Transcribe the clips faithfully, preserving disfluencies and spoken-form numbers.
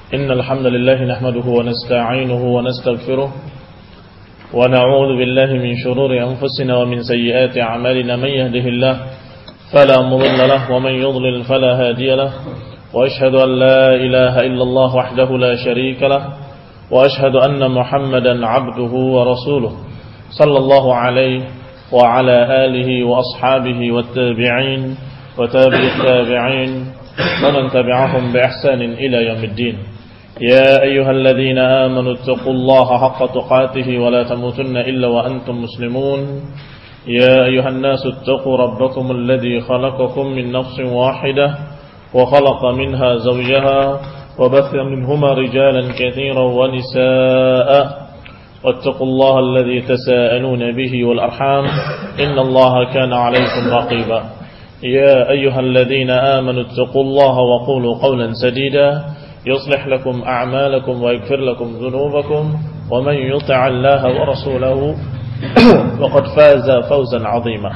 إن الحمد لله نحمده ونستعينه ونستغفره ونعوذ بالله من شرور أنفسنا ومن سيئات أعمالنا. من يهده الله فلا مضل له ومن يضلل فلا هادي له، وأشهد أن لا إله إلا الله وحده لا شريك له، وأشهد أن محمدا عبده ورسوله صلى الله عليه وعلى آله وأصحابه والتابعين وتابع التابعين ومن تبعهم بإحسان إلى يوم الدين. يا أيها الذين آمنوا اتقوا الله حق تقاته ولا تموتن إلا وأنتم مسلمون. يا أيها الناس اتقوا ربكم الذي خلقكم من نفس واحدة وخلق منها زوجها وبث منهما رجالا كثيرا ونساء، واتقوا الله الذي تساءلون به والأرحام إن الله كان عليكم رقيبا. يا أيها الذين آمنوا اتقوا الله وقولوا قولا سديدا يصلح لكم أعمالكم ويغفر لكم ذنوبكم، ومن يطع الله ورسوله وقد فاز فوزا عظيما.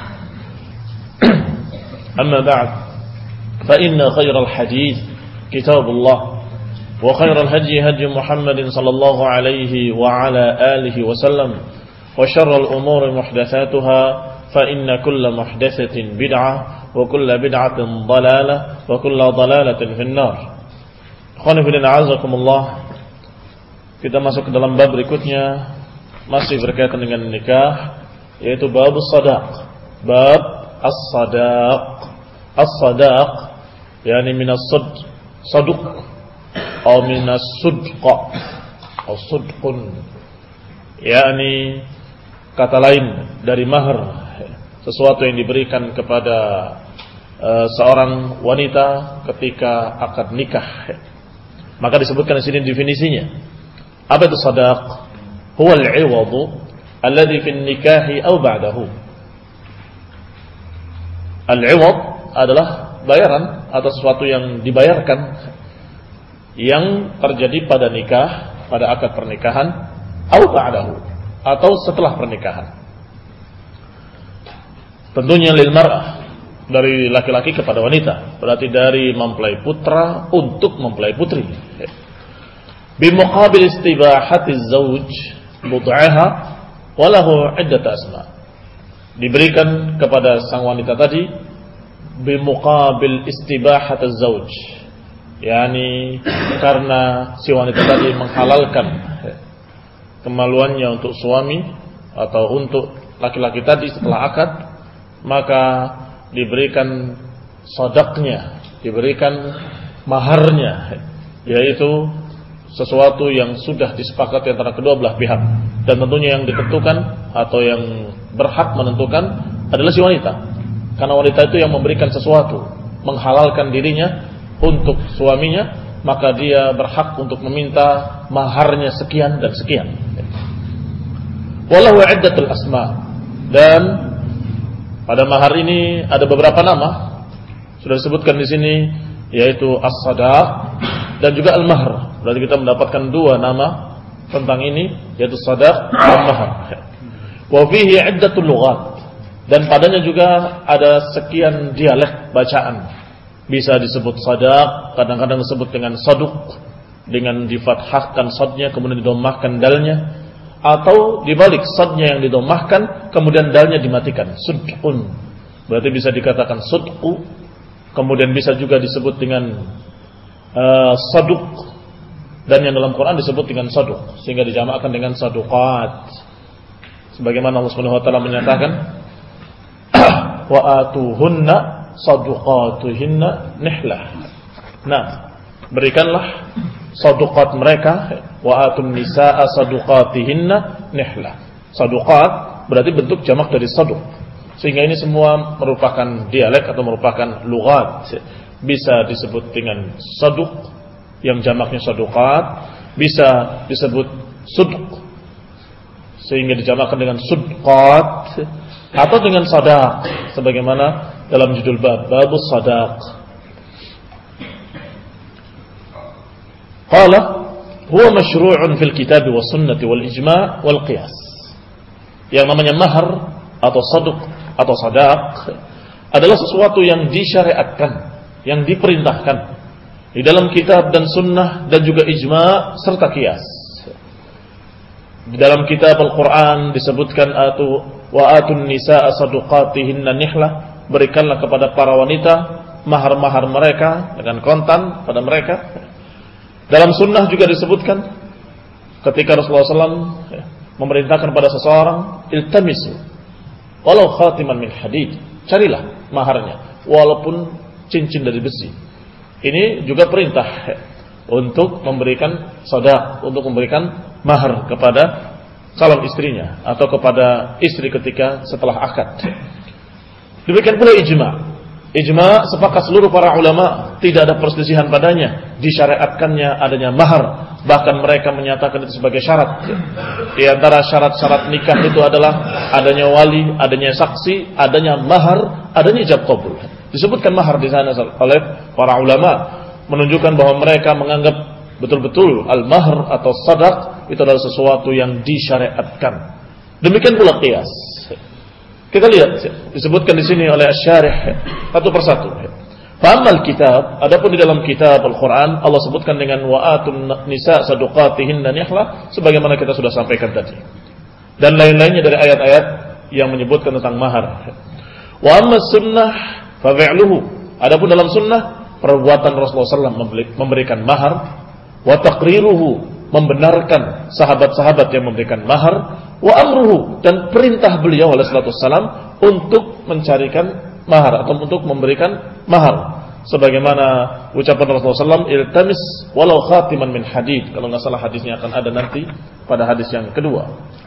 أما بعد، فإن خير الحديث كتاب الله، وخير الهدي هدي محمد صلى الله عليه وعلى آله وسلم، وشر الأمور محدثاتها، فإن كل محدثة بدعة وكل بدعة ضلالة وكل ضلالة في النار. Kita masuk ke dalam bab berikutnya, masih berkaitan dengan nikah, yaitu bab as-sadaq. Bab as-sadaq. As-sadaq yani minas sud saduq atau minas sudqa atau sudqun, yani kata lain dari mahar, sesuatu yang diberikan kepada uh, seorang wanita ketika akad nikah. Maka disebutkan di sini definisinya. Apa itu sadaq? Huwa al-'iwadu alladhi fi an-nikahi aw ba'dahu. Al-'iwad adalah bayaran atau sesuatu yang dibayarkan yang terjadi pada nikah, pada akad pernikahan, aw ba'dahu, atau setelah pernikahan. Tentunya lil mar'ah, dari laki-laki kepada wanita, berarti dari mempelai putra untuk mempelai putri. Bimuqabil istibahati zauj bud'aha walahu iddat asma. Diberikan kepada sang wanita tadi bimuqabil istibahati zauj, yani karena si wanita tadi menghalalkan kemaluannya untuk suami atau untuk laki-laki tadi setelah akad, maka diberikan sodaknya, diberikan maharnya, yaitu sesuatu yang sudah disepakati antara kedua belah pihak, dan tentunya yang ditentukan atau yang berhak menentukan adalah si wanita, karena wanita itu yang memberikan sesuatu, menghalalkan dirinya untuk suaminya, maka dia berhak untuk meminta maharnya sekian dan sekian. Wallahu iddatul asma, dan pada mahar ini ada beberapa nama, sudah disebutkan di sini, yaitu as-sadaq dan juga al-mahr. Berarti kita mendapatkan dua nama tentang ini, yaitu sadaq dan mahr. Wa fihi iddatul lughat, dan padanya juga ada sekian dialek bacaan. Bisa disebut sadaq, kadang-kadang disebut dengan saduq, dengan difathahkan sadnya kemudian didomahkan dalnya, atau dibalik, sadnya yang didomahkan kemudian dalnya dimatikan, sudqun. Berarti bisa dikatakan sudqu, kemudian bisa juga disebut dengan uh, saduq, dan yang dalam Quran disebut dengan saduq, sehingga dijamakkan dengan saduqat, sebagaimana Allah Subhanahu wa taala menyatakan wa atuhunna saduqatuhinna nihlah. Nah, berikanlah saduqat mereka, wa atun nisaa saduqatihinna nihlah. Saduqat berarti bentuk jamak dari saduq, sehingga ini semua merupakan dialek atau merupakan lughat. Bisa disebut dengan saduq yang jamaknya saduqat, bisa disebut sudq sehingga dijamakkan dengan sudqat, atau dengan sadaq sebagaimana dalam judul bab, babus sadaq. Qala huwa masyru'un fil kitab was sunnati wal ijma' wal qiyas. Yang namanya mahar atau saduq atau sadaq adalah sesuatu yang disyariatkan, yang diperintahkan di dalam kitab dan sunnah dan juga ijma' serta qiyas. Di dalam kitab Al-Quran disebutkan atu wa atun nisaa sadaqatihinna nihlah, berikanlah kepada para wanita mahar-mahar mereka dengan kontan pada mereka. Dalam sunnah juga disebutkan ketika Rasulullah shallallahu alaihi wasallam memerintahkan pada seseorang, iltamisu walau khatiman min hadid, carilah maharnya walaupun cincin dari besi. Ini juga perintah untuk memberikan sedekah, untuk memberikan mahar kepada calon istrinya atau kepada istri ketika setelah akad. Demikian pula ijma'. Ijma' sepakat seluruh para ulama, tidak ada perselisihan padanya, disyariatkannya adanya mahar. Bahkan mereka menyatakan itu sebagai syarat. Di antara syarat-syarat nikah itu adalah adanya wali, adanya saksi, adanya mahar, adanya ijab qabul. Disebutkan mahar di sana oleh para ulama, menunjukkan bahwa mereka menganggap betul-betul al-mahr atau sadaq itu adalah sesuatu yang disyariatkan. Demikian pula qiyas. Kita lihat disebutkan di sini oleh asy-syarih satu persatu. Fa'amal kitab, adapun di dalam kitab Al-Qur'an Allah sebutkan dengan wa'atun nisa sadaqatihinna nihlah, sebagaimana kita sudah sampaikan tadi. Dan lain-lainnya dari ayat-ayat yang menyebutkan tentang mahar. Wa amma sunnah fa fi'luhu, adapun dalam sunnah perbuatan Rasulullah shallallahu alaihi wasallam memberikan mahar, wa taqriruhu, membenarkan sahabat-sahabat yang memberikan mahar, wa amruhu, dan perintah beliau alaihi salatu wassalam untuk mencarikan mahar atau untuk memberikan mahar, sebagaimana ucapan Rasulullah shallallahu alaihi wasallam, iltamis walau khatiman min hadid. Kalau nggak salah hadisnya akan ada nanti pada hadis yang kedua.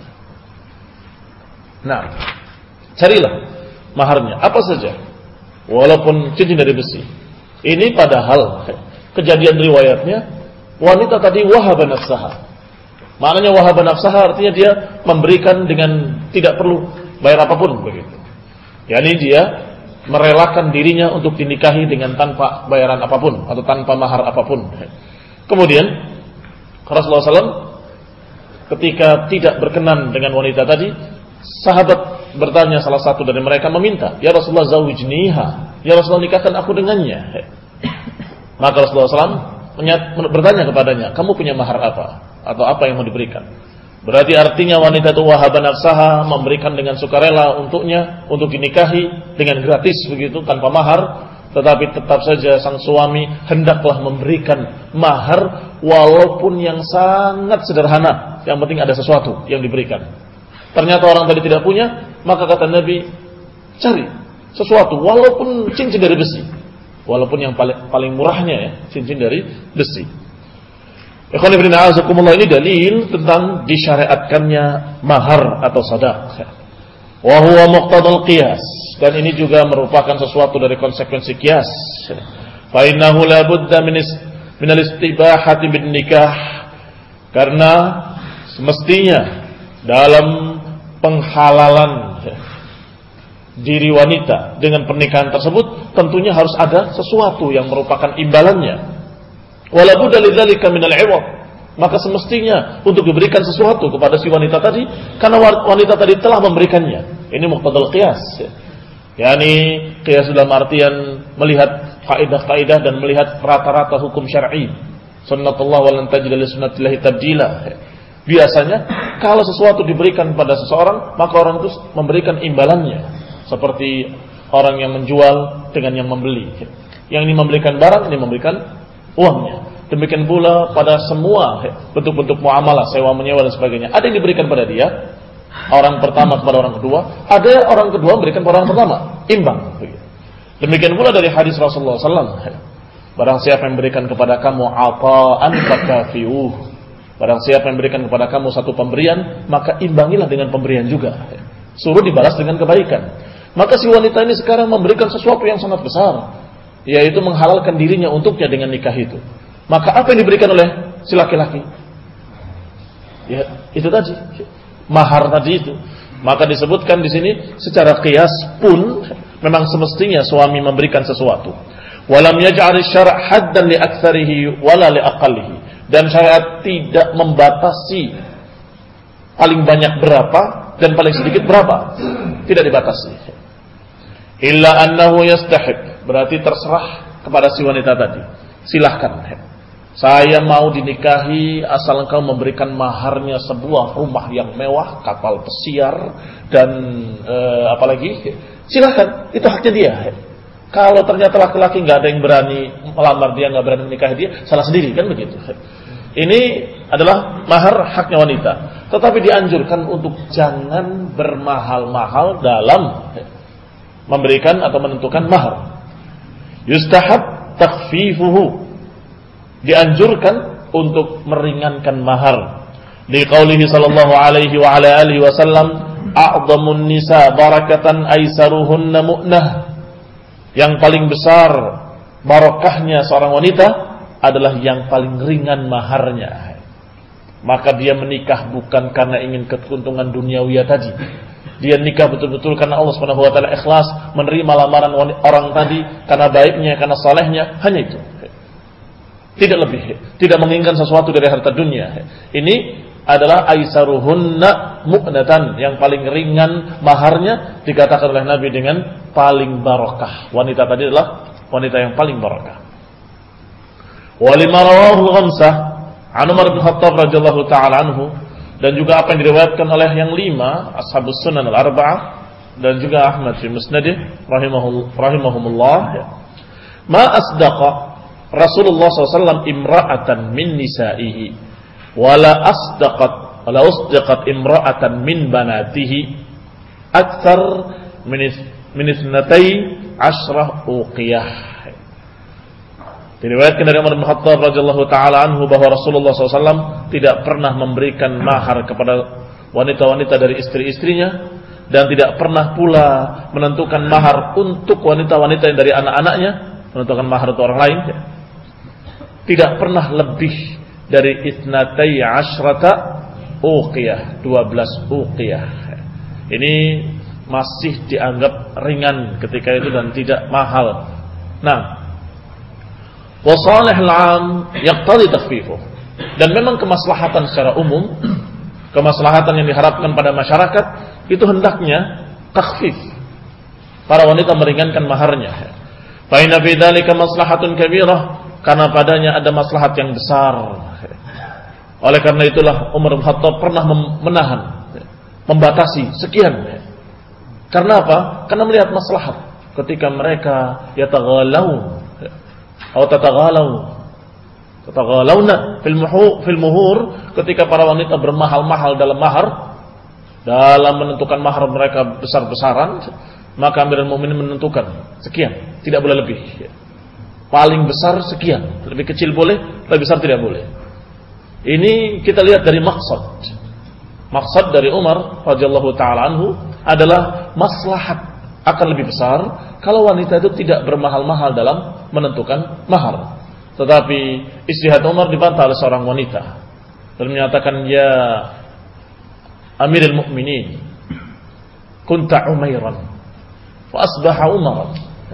Nah, carilah maharnya apa saja, walaupun cincin dari besi. Ini padahal kejadian riwayatnya wanita tadi wahaba nafsaha. Maknanya wahaba nafsaha artinya dia memberikan dengan tidak perlu bayar apapun begitu. Yani dia merelakan dirinya untuk dinikahi dengan tanpa bayaran apapun atau tanpa mahar apapun. Kemudian Rasulullah shallallahu alaihi wasallam ketika tidak berkenan dengan wanita tadi, sahabat bertanya, salah satu dari mereka meminta, "Ya Rasulullah, zawijniha, ya Rasulullah, nikahkan aku dengannya." Maka Rasulullah shallallahu alaihi wasallam bertanya kepadanya, "Kamu punya mahar apa? Atau apa yang mau diberikan?" Berarti artinya wanita itu wahaba nafsaha, memberikan dengan sukarela untuknya, untuk dinikahi dengan gratis begitu, tanpa mahar. Tetapi tetap saja sang suami hendaklah memberikan mahar, walaupun yang sangat sederhana. Yang penting ada sesuatu yang diberikan. Ternyata orang tadi tidak punya, maka kata Nabi, cari sesuatu, walaupun cincin dari besi, walaupun yang paling, paling murahnya ya, cincin dari besi. Ikhwan fillah, a'azakumullah, ini dalil tentang disyariatkannya mahar atau sadaq. Wa huwa muqtadal qiyas, dan ini juga merupakan sesuatu dari konsekuensi qiyas. Fa innahu la budda min al-istibahati bin nikah, karena semestinya dalam penghalalan diri wanita dengan pernikahan tersebut tentunya harus ada sesuatu yang merupakan imbalannya. Wala budda lidzalika minal 'iwad, maka semestinya untuk diberikan sesuatu kepada si wanita tadi, karena wanita tadi telah memberikannya. Ini muqtadal qiyas, yakni qiyas dalam artian melihat kaidah-kaidah dan melihat rata-rata hukum syar'i. Sunnatullah wa lan tajida li sunnatillahi tabdila. Biasanya kalau sesuatu diberikan pada seseorang, maka orang itu memberikan imbalannya, seperti orang yang menjual dengan yang membeli. Yang ini memberikan barang, ini memberikan uangnya. Demikian pula pada semua bentuk-bentuk muamalah, sewa menyewa dan sebagainya. Ada yang diberikan pada dia, orang pertama kepada orang kedua, ada orang kedua memberikan pada orang pertama, imbang. Demikian pula dari hadis Rasulullah shallallahu alaihi wasallam, barang siapa yang memberikan kepada kamu ata'an fakafiuh, barang siapa yang memberikan kepada kamu satu pemberian, maka imbangilah dengan pemberian juga. Suruh dibalas dengan kebaikan. Maka si wanita ini sekarang memberikan sesuatu yang sangat besar, yaitu menghalalkan dirinya untuknya dengan nikah itu. Maka apa yang diberikan oleh si laki-laki? Ya, itu tadi, mahar tadi itu. Maka disebutkan di sini secara qiyas pun memang semestinya suami memberikan sesuatu. Walam yaj'al asy-syara' haddan li aktsarihi wala li aqallihi. Dan syariat tidak membatasi paling banyak berapa dan paling sedikit berapa. Tidak dibatasi. Illa annahu yastahib, berarti terserah kepada si wanita tadi. silahkan. Saya mau dinikahi asal engkau memberikan maharnya sebuah rumah yang mewah, kapal pesiar, dan eh, apalagi, silahkan, itu haknya dia. Kalau ternyata laki-laki nggak ada yang berani melamar dia, nggak berani menikahi dia, salah sendiri kan begitu. Ini adalah mahar haknya wanita. Tetapi dianjurkan untuk jangan bermahal-mahal dalam memberikan atau menentukan mahar. Yustahab takhfifuhu. Dianjurkan untuk meringankan mahar. Di qaulihi sallallahu alaihi wa ala alihi wasallam, a'dhamun nisa barakatan aisaruhunna mu'nah. Yang paling besar barokahnya seorang wanita adalah yang paling ringan maharnya. Maka dia menikah bukan karena ingin keuntungan duniawi tadi. Dia nikah betul-betul karena Allah Subhanahu wa taala ikhlas menerima lamaran orang tadi karena baiknya, karena salehnya, hanya itu. Tidak lebih, tidak menginginkan sesuatu dari harta dunia. Ini adalah aisaruhunna mu'natan, yang paling ringan maharnya, dikatakan oleh Nabi dengan paling barokah. Wanita tadi adalah wanita yang paling barokah. Walima rawahu khamsah an Umar bin Khattab radhiyallahu taala anhu, dan juga apa yang diriwayatkan oleh yang lima ashabus sunan al-arba'ah dan juga Ahmad fi musnadih rahimahumullah. Ma asdaqa Rasulullah sallallahu alaihi wasallam imra'atan min nisa'ihi wala asdaqat wala asdaqat imra'atan min banatihi akthar min ithnatai ashrah uqiyah. Diriwayatkan dari Umar bin Khattab radhiyallahu taala anhu bahwa Rasulullah sallallahu alaihi wasallam tidak pernah memberikan mahar kepada wanita-wanita dari istri-istrinya, dan tidak pernah pula menentukan mahar untuk wanita-wanita yang dari anak-anaknya, menentukan mahar untuk orang lain. Tidak pernah lebih dari itnatai asyrata uqiyah, dua belas uqiyah. Ini masih dianggap ringan ketika itu dan tidak mahal. Nah, wa salihul 'am yaqtadi takhfifuh. Dan memang kemaslahatan secara umum, kemaslahatan yang diharapkan pada masyarakat itu hendaknya takhfif. Para wanita meringankan maharnya. Fa inna fi dzalika maslahatun kabirah, karena padanya ada maslahat yang besar. Oleh karena itulah Umar bin Khattab pernah menahan, membatasi sekian. Karena apa? Karena melihat maslahat ketika mereka yataghalau atau tataghalau tataghalawna fil muhur fil muhur, ketika para wanita bermahal-mahal dalam mahar, dalam menentukan mahar mereka besar-besaran, maka Amirul Mukminin menentukan sekian, tidak boleh lebih. Paling besar sekian, lebih kecil boleh, lebih besar tidak boleh. Ini kita lihat dari maksud. Maksud dari Umar radhiyallahu taala anhu adalah maslahat akan lebih besar kalau wanita itu tidak bermahal-mahal dalam menentukan mahar. Tetapi istihad Umar dibantah oleh seorang wanita dan menyatakan, ya Amirul Mukminin, kunta Umairan fa asbaha Umaran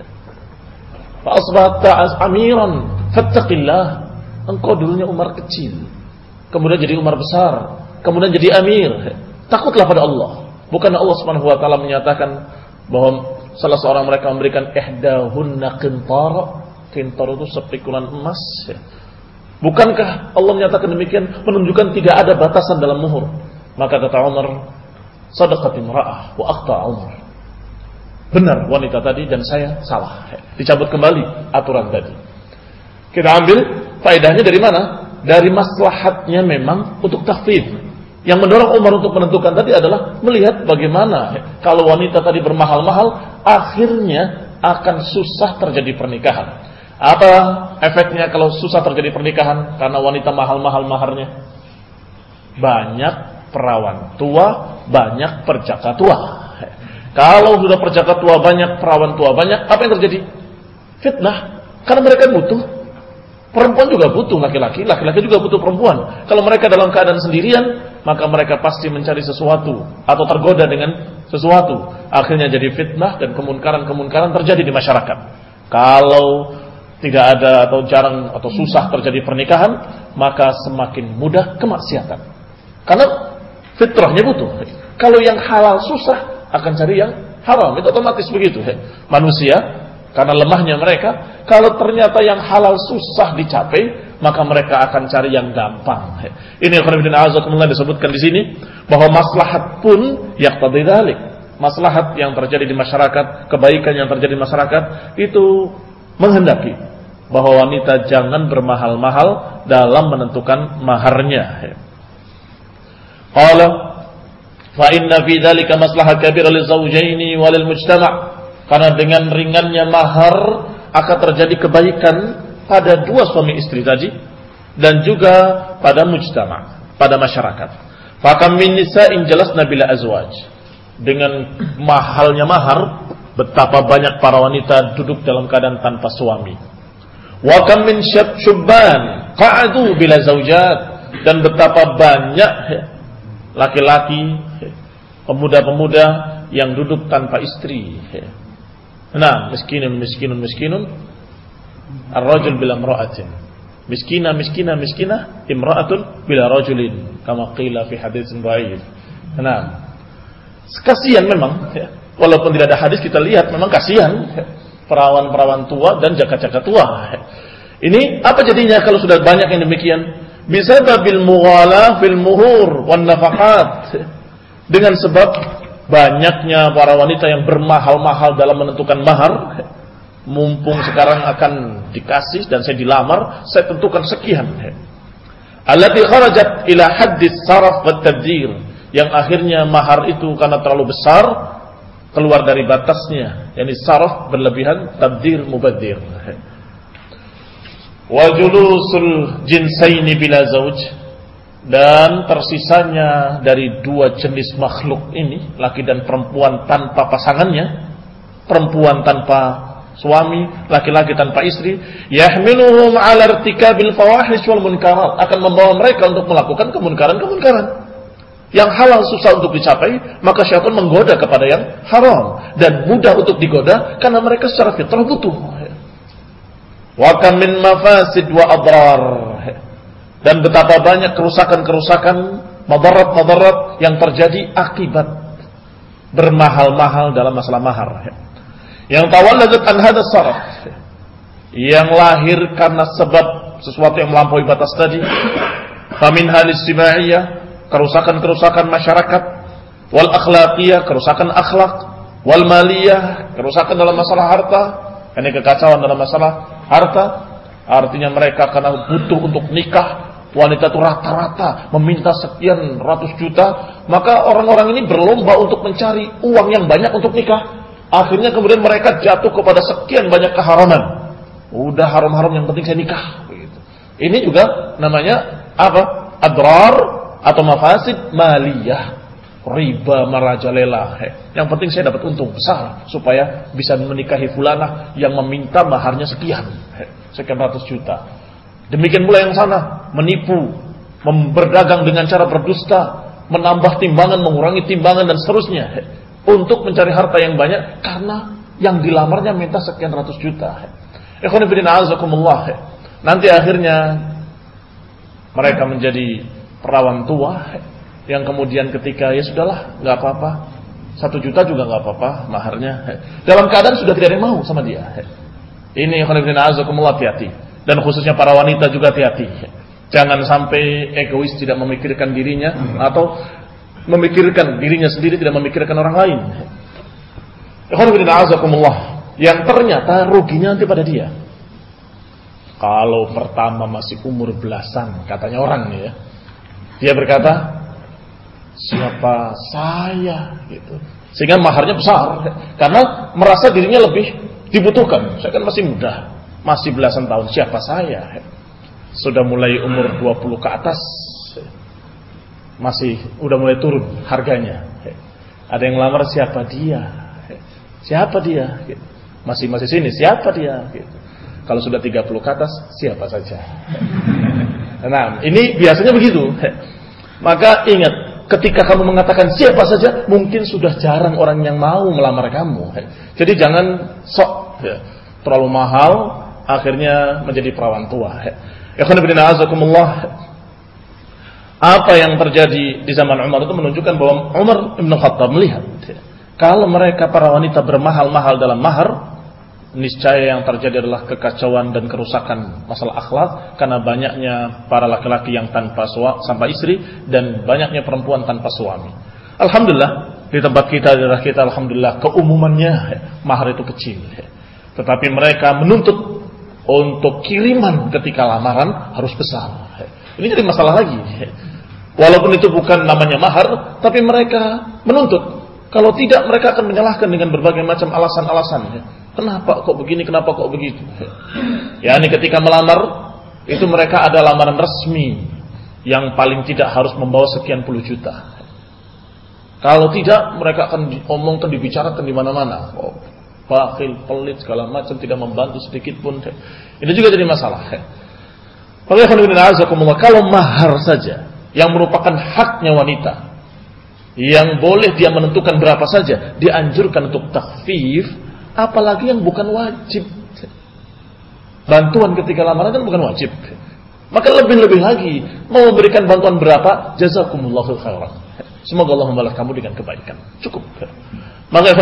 fa asbahta amiran fattaqillah. Engkau dulunya Umar kecil, kemudian jadi Umar besar, kemudian jadi amir. Takutlah pada Allah. Bukan Allah Subhanahu wa taala menyatakan bahwa salah seorang mereka memberikan ihdahunna qintar. Qintar itu sepikulan emas. Bukankah Allah menyatakan demikian, menunjukkan tidak ada batasan dalam muhur? Maka kata Umar, sadaqat imra'ah wa akhta Umar. Benar wanita tadi dan saya salah. Dicabut kembali aturan tadi. Kita ambil faedahnya dari mana? Dari maslahatnya memang untuk takhfif. Yang mendorong Umar untuk menentukan tadi adalah melihat bagaimana kalau wanita tadi bermahal-mahal, akhirnya akan susah terjadi pernikahan. Apa efeknya kalau susah terjadi pernikahan karena wanita mahal-mahal maharnya? Banyak perawan tua, banyak perjaka tua. Kalau sudah perjaka tua banyak, perawan tua banyak, apa yang terjadi? Fitnah. Karena mereka butuh. Perempuan juga butuh laki-laki, laki-laki juga butuh perempuan. Kalau mereka dalam keadaan sendirian, maka mereka pasti mencari sesuatu atau tergoda dengan sesuatu. Akhirnya jadi fitnah dan kemunkaran-kemunkaran terjadi di masyarakat. Kalau tidak ada atau jarang atau susah terjadi pernikahan, maka semakin mudah kemaksiatan. Karena fitrahnya butuh. Kalau yang halal susah, akan cari yang haram. Itu otomatis begitu. Manusia Karena lemahnya mereka, kalau ternyata yang halal susah dicapai, maka mereka akan cari yang gampang. Ini yang disebutkan di sini, bahwa maslahat pun yaqtadi dzalik. Maslahat yang terjadi di masyarakat, kebaikan yang terjadi di masyarakat, itu menghendaki bahwa wanita jangan bermahal-mahal dalam menentukan maharnya. Qala fa inna fi dzalika maslahah kabira lizawjaini walil mujtama'. Karena dengan ringannya mahar akan terjadi kebaikan pada dua suami istri tadi dan juga pada mujtama', pada masyarakat. Fakam min nisa'in jalasna bila azwaj. Dengan mahalnya mahar, betapa banyak para wanita duduk dalam keadaan tanpa suami. Wa kam min syubban qa'adu bila zaujat. Dan betapa banyak laki-laki, pemuda-pemuda yang duduk tanpa istri. Nah, miskinun miskinun miskinun ar-rajul bila imra'atin. Miskina miskina miskina imra'atun bila rajulin, kama qila fi haditsin dhaif. Nah, kasihan memang ya. Walaupun tidak ada hadis, kita lihat memang kasihan ya. Perawan-perawan tua dan jaka-jaka tua. Ya. Ini apa jadinya kalau sudah banyak yang demikian? Bisa bil mughalah fil muhur wan nafaqat. Dengan sebab banyaknya para wanita yang bermahal-mahal dalam menentukan mahar. Mumpung sekarang akan dikasih dan saya dilamar, saya tentukan sekian. Allati kharajat ila haddis saraf wat tabdzir, yang akhirnya mahar itu karena terlalu besar keluar dari batasnya, yakni saraf berlebihan, tabdzir mubadzir. Wa julusul jinsaini bila zauj, dan tersisanya dari dua jenis makhluk ini, laki dan perempuan tanpa pasangannya, perempuan tanpa suami, laki-laki tanpa istri, yahmiluhum 'ala irtikabil fawahish wal munkarat, akan membawa mereka untuk melakukan kemunkaran-kemunkaran. Yang halal susah untuk dicapai, maka syaitan menggoda kepada yang haram, dan mudah untuk digoda karena mereka secara fitrah butuh. Wa kam min mafasid wa adrar, dan betapa banyak kerusakan-kerusakan, madarat-madarat yang terjadi akibat bermahal-mahal dalam masalah mahar. Yang tawalladat an hadha sarf, yang lahir karena sebab sesuatu yang melampaui batas tadi. Famin halis simaiyah, kerusakan-kerusakan masyarakat, wal akhlaqiyah, kerusakan akhlak, wal maliyah, kerusakan dalam masalah harta. Ini kekacauan dalam masalah harta, artinya mereka karena butuh untuk nikah, wanita itu rata-rata meminta sekian ratus juta, maka orang-orang ini berlomba untuk mencari uang yang banyak untuk nikah. Akhirnya kemudian mereka jatuh kepada sekian banyak keharaman. Udah haram-haram, yang penting saya nikah. Begitu. Ini juga namanya apa? Adrar atau mafasid maliyah, riba merajalela. Yang penting saya dapat untung besar supaya bisa menikahi fulanah yang meminta maharnya sekian, sekian ratus juta. Demikian pula yang sana, menipu, berdagang dengan cara berdusta, menambah timbangan, mengurangi timbangan dan seterusnya. Untuk mencari harta yang banyak karena yang dilamarnya minta sekian ratus juta. Ikhwan fillah azakumullah. Nanti akhirnya mereka menjadi perawan tua yang kemudian ketika ya sudahlah, nggak apa-apa, satu juta juga nggak apa-apa maharnya. Dalam keadaan sudah tidak ada yang mau sama dia. Ini ikhwan fillah azakumullah, hati-hati. Dan khususnya para wanita juga hati-hati. Jangan sampai egois, tidak memikirkan dirinya atau memikirkan dirinya sendiri, tidak memikirkan orang lain. Yang ternyata ruginya nanti pada dia. Kalau pertama masih umur belasan, katanya orang nih ya, dia berkata, siapa saya gitu. Sehingga maharnya besar karena merasa dirinya lebih dibutuhkan. Saya kan masih muda, masih belasan tahun, siapa saya? Sudah mulai umur dua puluh ke atas, masih udah mulai turun harganya. Ada yang lamar, siapa dia? Siapa dia? Masih masih sini, siapa dia? Kalau sudah tiga puluh ke atas, siapa saja? Nah, ini biasanya begitu. Maka ingat, ketika kamu mengatakan siapa saja, mungkin sudah jarang orang yang mau melamar kamu. Jadi jangan sok terlalu mahal, akhirnya menjadi perawan tua. Ikhwan fillah azakumullah. Apa yang terjadi di zaman Umar itu menunjukkan bahwa Umar Ibn Khattab melihat kalau mereka para wanita bermahal-mahal dalam mahar, niscaya yang terjadi adalah kekacauan dan kerusakan masalah akhlak, karena banyaknya para laki-laki yang tanpa suami, tanpa istri, dan banyaknya perempuan tanpa suami. Alhamdulillah di tempat kita, di daerah kita, alhamdulillah keumumannya mahar itu kecil, tetapi mereka menuntut untuk kiriman ketika lamaran harus besar. Ini jadi masalah lagi. Walaupun itu bukan namanya mahar, tapi mereka menuntut. Kalau tidak, mereka akan menyalahkan dengan berbagai macam alasan-alasan. Kenapa kok begini, kenapa kok begitu? Ya, ini ketika melamar, itu mereka ada lamaran resmi yang paling tidak harus membawa sekian puluh juta. Kalau tidak, mereka akan diomongkan, dibicarakan di mana-mana. Oh, bakhil, pelit, segala macam, tidak membantu sedikit pun. Ini juga jadi masalah. Kalau mahar saja, yang merupakan haknya wanita, yang boleh dia menentukan berapa saja, dianjurkan untuk takhfif, apalagi yang bukan wajib. Bantuan ketika lamaran kan bukan wajib. Maka lebih-lebih lagi, mau memberikan bantuan berapa, jazakumullahu khairan. Semoga Allah membalas kamu dengan kebaikan. Cukup. Maka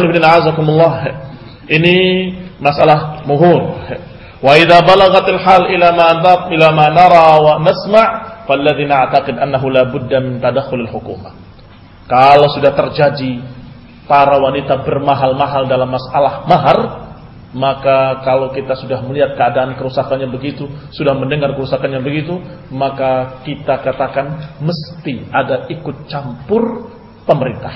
ini masalah muhur. Wa idza balagatil hal ila ma ila ma nara wa nasma' falladzina a'taqid annahu la budda min tadakhulil hukumah. Kalau sudah terjadi para wanita bermahal-mahal dalam masalah mahar, maka kalau kita sudah melihat keadaan kerusakannya begitu, sudah mendengar kerusakannya begitu, maka kita katakan mesti ada ikut campur pemerintah.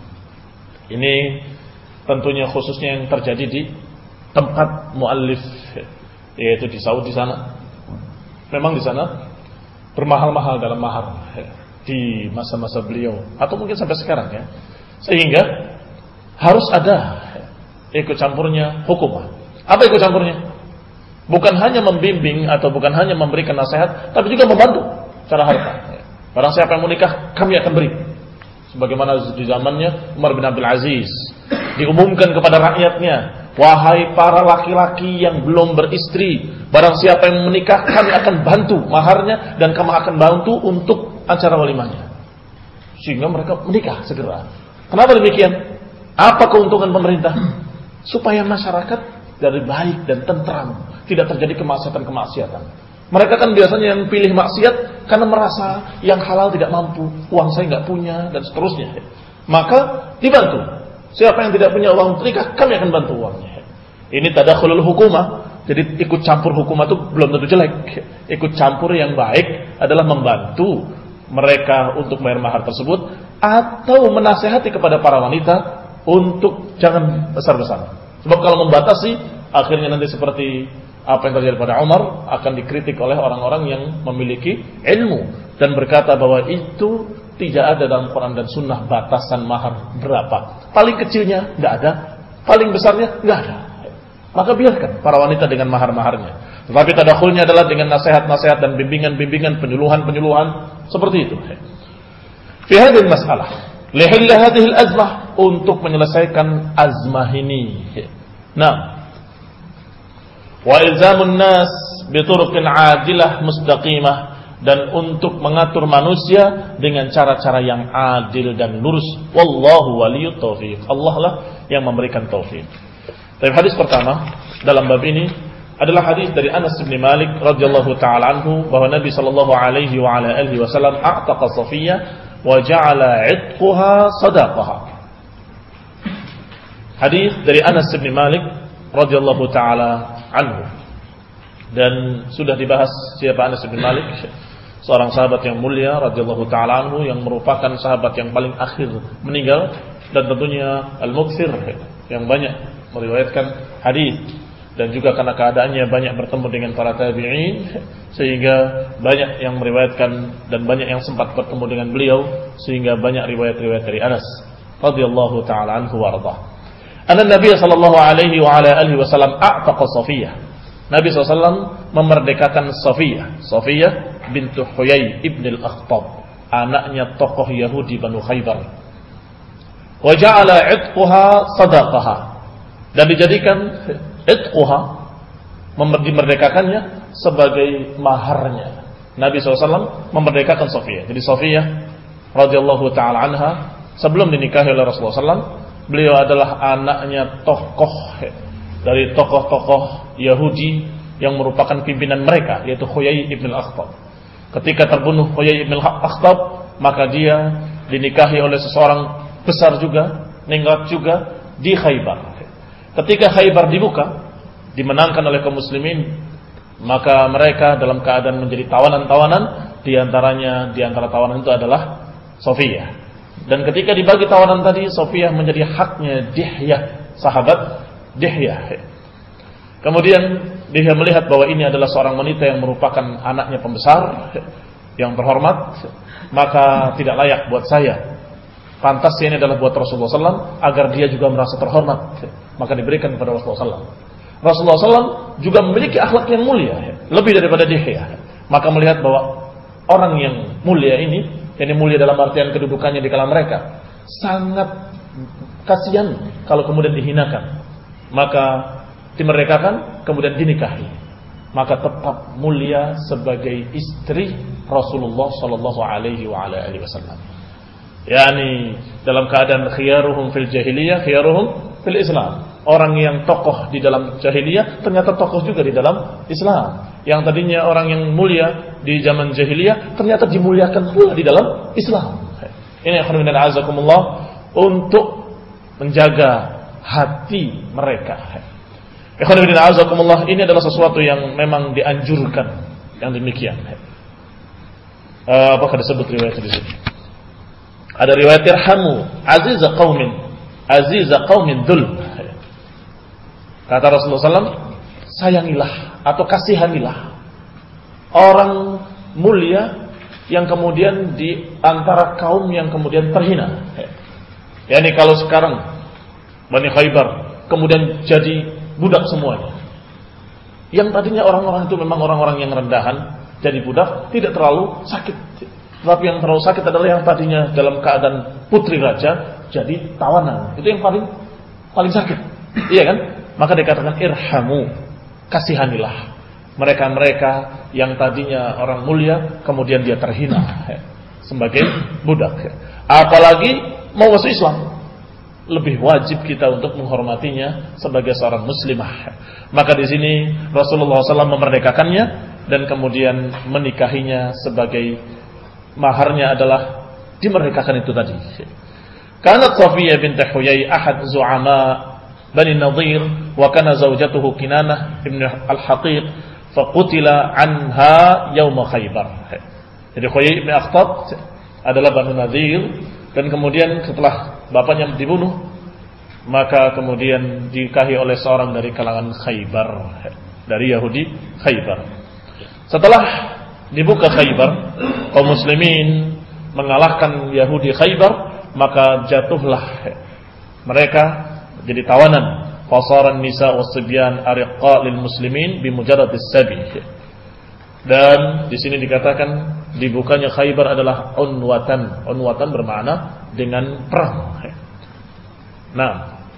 Ini tentunya khususnya yang terjadi di tempat muallif, yaitu di Saudi sana. Memang di sana bermahal-mahal dalam mahar di masa-masa beliau, atau mungkin sampai sekarang ya, sehingga harus ada ikut campurnya hukum. Apa ikut campurnya? Bukan hanya membimbing atau bukan hanya memberikan nasihat, tapi juga membantu secara harta. Barang siapa yang menikah, kami akan beri. Sebagaimana di zamannya Umar bin Abdul Aziz, diumumkan kepada rakyatnya, wahai para laki-laki yang belum beristri, barang siapa yang menikah, kami akan bantu maharnya dan kami akan bantu untuk acara walimahnya. Sehingga mereka menikah segera. Kenapa demikian? Apa keuntungan pemerintah? Supaya masyarakat dari baik dan tentram, tidak terjadi kemaksiatan-kemaksiatan. Mereka kan biasanya yang pilih maksiat karena merasa yang halal tidak mampu, uang saya nggak punya dan seterusnya. Maka dibantu. Siapa yang tidak punya uang untuk nikah, kami akan bantu uangnya. Ini tadakhulul hukumah. Jadi ikut campur hukumah itu belum tentu jelek. Ikut campur yang baik adalah membantu mereka untuk bayar mahar tersebut, atau menasehati kepada para wanita untuk jangan besar-besaran. Sebab kalau membatasi, akhirnya nanti seperti apa yang terjadi pada Umar, akan dikritik oleh orang-orang yang memiliki ilmu dan berkata bahwa itu tidak ada dalam Quran dan Sunnah batasan mahar berapa. Paling kecilnya nggak ada, paling besarnya nggak ada. Maka biarkan para wanita dengan mahar-maharnya. Tetapi tadakhulnya adalah dengan nasihat-nasihat dan bimbingan-bimbingan, penyuluhan-penyuluhan seperti itu. Fi hadhihi masalah, lihill hadhihi al-azmah, untuk menyelesaikan azmah ini. Nah, wa ilzamun nas bi turuqin 'adilah mustaqimah, dan untuk mengatur manusia dengan cara-cara yang adil dan lurus. Wallahu waliyut taufiq. Allah lah yang memberikan taufik. Tapi hadis pertama dalam bab ini adalah hadis dari Anas bin Malik radhiyallahu taala anhu, bahwa Nabi sallallahu alaihi wa ala alihi wasallam a'taqa Safiyyah wa ja'ala 'itqaha sadaqaha. Hadis dari Anas bin Malik radhiyallahu taala anhu, dan sudah dibahas siapa Anas bin Malik, seorang sahabat yang mulia radhiyallahu taala anhu, yang merupakan sahabat yang paling akhir meninggal, dan tentunya al-muktsir, yang banyak meriwayatkan hadis, dan juga karena keadaannya banyak bertemu dengan para tabi'in, sehingga banyak yang meriwayatkan dan banyak yang sempat bertemu dengan beliau, sehingga banyak riwayat-riwayat dari Anas radhiyallahu taala anhu wa ardhah. Anna Nabi sallallahu alaihi wa ala alihi wasallam a'taqa Safiyyah. Nabi sallallahu alaihi wasallam memerdekakan Safiyyah. Safiyyah bintu Huyai ibn al-Akhtab, anaknya tokoh Yahudi Banu Khaybar. Wa ja'ala 'itqaha sadaqaha, dan dijadikan itquha, memerdekakannya, sebagai maharnya. Nabi shallallahu alaihi wasallam memerdekakan Safiyyah. Jadi Safiyyah radhiyallahu taala anha, sebelum dinikahi oleh Rasulullah shallallahu alaihi wasallam, beliau adalah anaknya tokoh dari tokoh-tokoh Yahudi yang merupakan pimpinan mereka, yaitu Huyai ibn al-Akhtab. Ketika terbunuh Huyai ibn al-Akhtab, maka dia dinikahi oleh seseorang besar juga, ningrat juga di Khaybar. Ketika Khaybar dibuka, dimenangkan oleh kaum muslimin, maka mereka dalam keadaan menjadi tawanan-tawanan. Di antaranya, di antara tawanan itu adalah Sofiyah. Dan ketika dibagi tawanan tadi, Sofiyah menjadi haknya Dihyah, sahabat Dihyah. Kemudian dia melihat bahwa ini adalah seorang wanita yang merupakan anaknya pembesar yang terhormat, maka tidak layak buat saya. Pantas ini adalah buat Rasulullah shallallahu alaihi wasallam agar dia juga merasa terhormat. Maka diberikan kepada Rasulullah shallallahu alaihi wasallam. Rasulullah shallallahu alaihi wasallam juga memiliki akhlak yang mulia, lebih daripada Dihyah. Maka melihat bahwa orang yang mulia ini, yang mulia dalam artian kedudukannya di kalangan mereka, sangat kasihan kalau kemudian dihinakan. Maka dimerdekakan, kemudian dinikahi. Maka tetap mulia sebagai istri Rasulullah sallallahu alaihi wasallam. Yani dalam keadaan khiyaruhum fil jahiliyah, khiyaruhum fil Islam. Orang yang tokoh di dalam jahiliyah ternyata tokoh juga di dalam Islam. Yang tadinya orang yang mulia di zaman jahiliyah ternyata dimuliakan pula di dalam Islam. Ini akhirnya azakumullah untuk menjaga hati mereka. Akhirnya azakumullah, ini adalah sesuatu yang memang dianjurkan yang demikian. Apakah disebut riwayat di sini? Ada riwayat irhamu aziza qaumin aziza qaumin dzul. Kata Rasulullah sallallahu alaihi wasallam, sayangilah atau kasihanilah orang mulia yang kemudian di antara kaum yang kemudian terhina. Yani kalau sekarang Bani Khaybar kemudian jadi budak semuanya. Yang tadinya orang-orang itu memang orang-orang yang rendahan, jadi budak, tidak terlalu sakit. Tapi yang terlalu sakit adalah yang tadinya dalam keadaan putri raja jadi tawanan. Itu yang paling paling sakit. Iya kan? Maka dikatakan irhamu, kasihanilah mereka-mereka yang tadinya orang mulia kemudian dia terhina sebagai budak. Apalagi mau masuk Islam, lebih wajib kita untuk menghormatinya sebagai seorang muslimah. Maka di sini Rasulullah shallallahu alaihi wasallam memerdekakannya dan kemudian menikahinya sebagai maharnya adalah dimerdekakan itu tadi. Kanat Safiyah bint Huyai ahad zu'ama Bani Nadir wa kana zawjatuhu Kinanah ibn al-Haqiq faqutila anha yaum Khaybar. Jadi Huyai ibn Akhtab adalah Bani Nadir dan kemudian setelah bapaknya dibunuh maka kemudian dinikahi oleh seorang dari kalangan Khaybar, dari Yahudi Khaybar. Setelah dibuka Khaybar, kaum muslimin mengalahkan Yahudi Khaybar, maka jatuhlah mereka jadi tawanan. Fasaran nisa wasibyan ariqa lil muslimin bimujarrad as-sabi. Dan di sini dikatakan dibukanya Khaybar adalah unwatan. Unwatan bermakna dengan perang. Nah,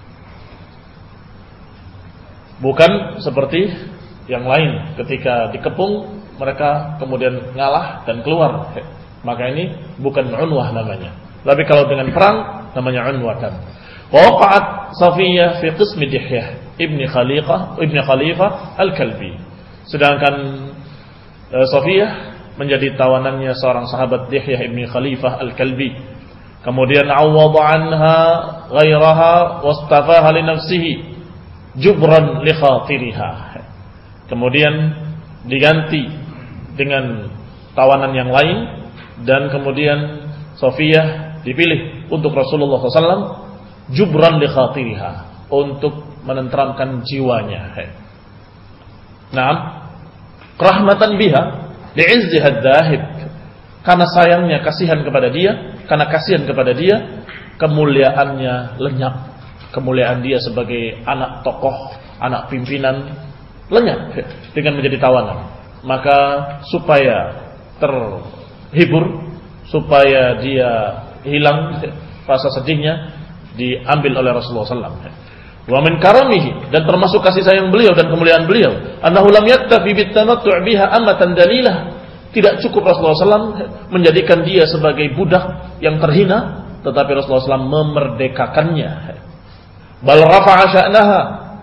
bukan seperti yang lain ketika dikepung mereka kemudian ngalah dan keluar. Maka ini bukan unwah namanya. Tapi kalau dengan perang namanya unwatan. Waqa'at Safiyah fi qismi Dihyah ibni Khalifah ibni Khalifah al-Kalbi. Sedangkan uh, Safiyah menjadi tawanannya seorang sahabat Dihyah ibni Khalifah al-Kalbi. Kemudian awwadha anha ghairaha wastafaha li nafsihi jubran li khatiriha. Kemudian diganti dengan tawanan yang lain dan kemudian Safiyah dipilih untuk Rasulullah shallallahu alaihi wasallam jubran li khatiriha, untuk menenteramkan jiwanya. Naam, rahmatan biha li'izziha dzahib, karena sayangnya kasihan kepada dia, karena kasihan kepada dia kemuliaannya lenyap, kemuliaan dia sebagai anak tokoh, anak pimpinan lenyap dengan menjadi tawanan. Maka supaya terhibur, supaya dia hilang rasa sedihnya, diambil oleh Rasulullah sallallahu alaihi wasallam. Wa min karamihi, dan termasuk kasih sayang beliau dan kemuliaan beliau, annahu lam yaktafi bitamattu' biha amatan dalilah. Tidak cukup Rasulullah sallallahu alaihi wasallam menjadikan dia sebagai budak yang terhina, tetapi Rasulullah sallallahu alaihi wasallam memerdekakannya. Bal rafa'a sya'naha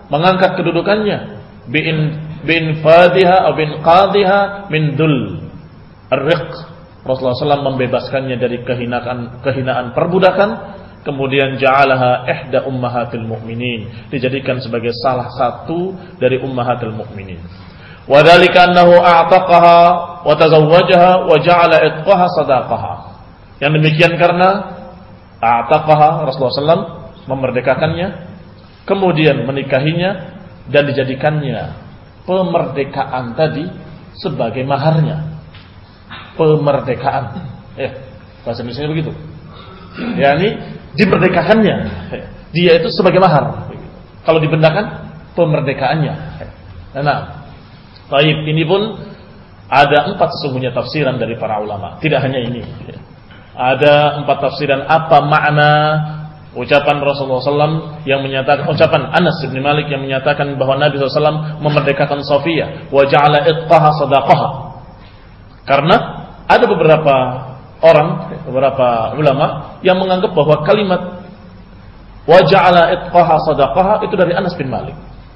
mengangkat kedudukannya bin bin fadiha atau bin qadhiha min dul ar-riq. Rasulullah sallallahu alaihi wasallam membebaskannya dari kehinaan kehinaan perbudakan, kemudian ja'alaha ihda ummahatil mu'minin, dijadikan sebagai salah satu dari ummahatil mu'minin. Wa dzalika annahu a'taqaha wa tazawwajaha wa ja'ala itqaha sadaqaha. Yang demikian karena a'taqaha, Rasulullah sallallahu alaihi wasallam memerdekakannya, kemudian menikahinya dan dijadikannya pemerdekaan tadi sebagai maharnya. Pemerdekaan, ya, bahasa Indonesia begitu. Yani dimerdekakannya, dia itu sebagai mahar. Kalau dibendakan, pemerdekaannya. Nah, baik, ini pun ada empat sesungguhnya tafsiran dari para ulama. Tidak hanya ini. Ada empat tafsiran apa makna ucapan Rasulullah sallallahu alaihi wasallam yang menyatakan, ucapan Anas bin Malik yang menyatakan bahwa Nabi sallallahu alaihi wasallam memerdekakan Safiyah wa ja'ala itqaha sadaqaha. Karena ada beberapa orang, beberapa ulama yang menganggap bahwa kalimat wa ja'ala itqaha sadaqaha itu dari Anas bin Malik.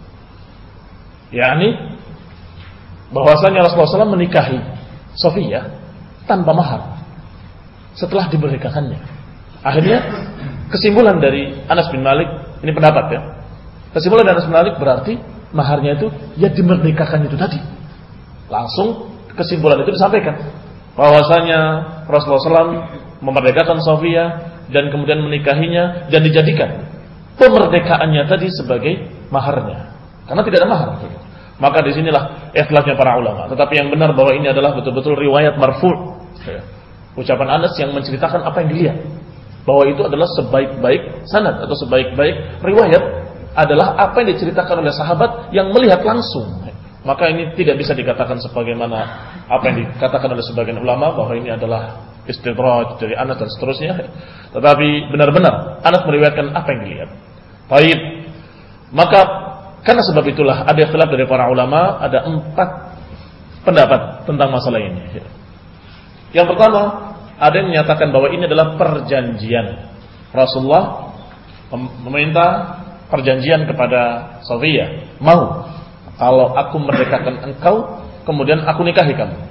yakni bahwasanya Rasulullah sallallahu alaihi wasallam menikahi Safiyah tanpa mahar setelah dimerdekakannya. Akhirnya kesimpulan dari Anas bin Malik, ini pendapat ya, kesimpulan dari Anas bin Malik berarti maharnya itu ya dimerdekakan itu tadi. Langsung kesimpulan itu disampaikan bahwasanya Rasulullah sallallahu alaihi wasallam memerdekakan Safiyah dan kemudian menikahinya dan dijadikan pemerdekaannya tadi sebagai maharnya, karena tidak ada mahar. Maka disinilah ikhtilafnya para ulama. Tetapi yang benar bahwa ini adalah betul-betul riwayat marfu', ucapan Anas yang menceritakan apa yang dilihat, bahwa itu adalah sebaik-baik sanad atau sebaik-baik riwayat adalah apa yang diceritakan oleh sahabat yang melihat langsung. Maka ini tidak bisa dikatakan sebagaimana apa yang dikatakan oleh sebagian ulama bahwa ini adalah istidraj dari Anas dan seterusnya. Tetapi benar-benar Anas meriwayatkan apa yang dilihat. Baik. Maka karena sebab itulah ada ikhtilaf dari para ulama, ada empat pendapat tentang masalah ini. Yang pertama, ada yang menyatakan bahwa ini adalah perjanjian. Rasulullah meminta perjanjian kepada Safiyah, mau kalau aku merdekakan engkau, kemudian aku nikahi kamu.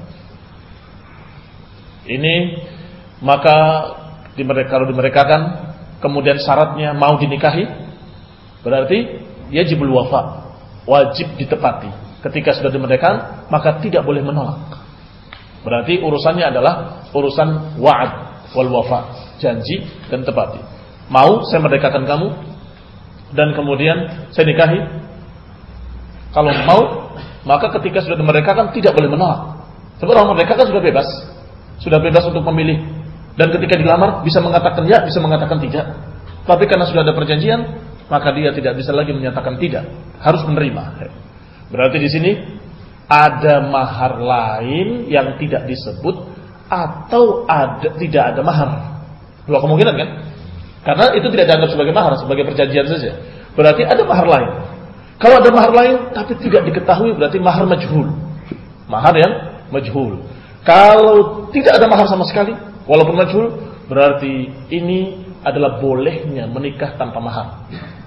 Ini maka kalau dimerdekakan, kemudian syaratnya mau dinikahi, berarti yajibul wafa, wajib ditepati. Ketika sudah dimerdekakan, maka tidak boleh menolak. Berarti urusannya adalah urusan wa'ad wal wafa, janji dan tepati. Mau saya merdekakan kamu dan kemudian saya nikahi. Kalau mau, maka ketika sudah dimerdekakan tidak boleh menolak. Sebab orang merdeka kan sudah bebas, sudah bebas untuk memilih. Dan ketika dilamar bisa mengatakan ya, bisa mengatakan tidak. Tapi karena sudah ada perjanjian, maka dia tidak bisa lagi menyatakan tidak, harus menerima. Berarti di sini ada mahar lain yang tidak disebut atau ada tidak ada mahar. Dua kemungkinan kan? Karena itu tidak dianggap sebagai mahar, sebagai perjanjian saja. Berarti ada mahar lain. Kalau ada mahar lain tapi tidak diketahui, berarti mahar majhul. Mahar yang majhul. Kalau tidak ada mahar sama sekali, walaupun majhul, berarti ini adalah bolehnya menikah tanpa mahar.